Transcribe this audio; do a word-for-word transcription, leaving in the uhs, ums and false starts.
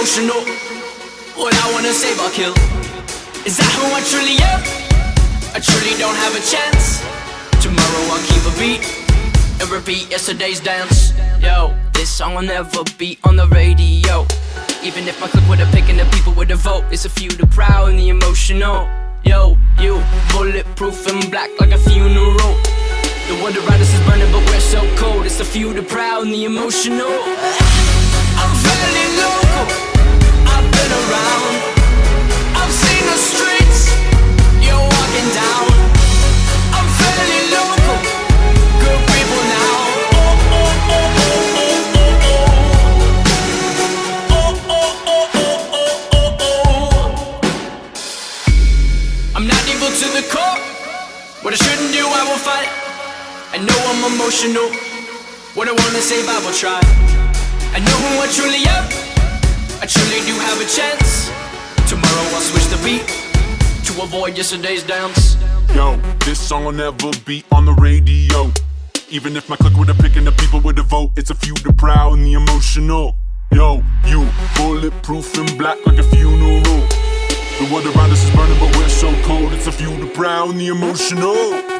emotional. What I wanna save, I'll kill. Is that who I truly am? I truly don't have a chance. Tomorrow I'll keep a beat and repeat yesterday's dance. Yo, this song will never be on the radio. Even if I click with a pick and the people with a vote, it's a few, the proud and the emotional. Yo, you, bulletproof and black like a funeral. The wonder riders is burning but we're so cold. It's a few, the proud and the emotional. I'm fairly local, I've been around. I've seen the streets you're walking down. I'm fairly local, good people now. Oh, oh, oh, oh, oh, oh, oh. Oh, oh, oh, oh, oh, oh, oh. I'm not evil to the core. What I shouldn't do, I will fight. I know I'm emotional. What I wanna save, I will try. I know who I truly am. I truly do have a chance. Tomorrow I'll switch the beat to avoid yesterday's dance. Yo, this song will never be on the radio. Even if my click with a pick and the people with a vote, it's a few, the proud and the emotional. Yo, you, bulletproof and black like a funeral. The world around us is burning but we're so cold. It's a few, the proud and the emotional.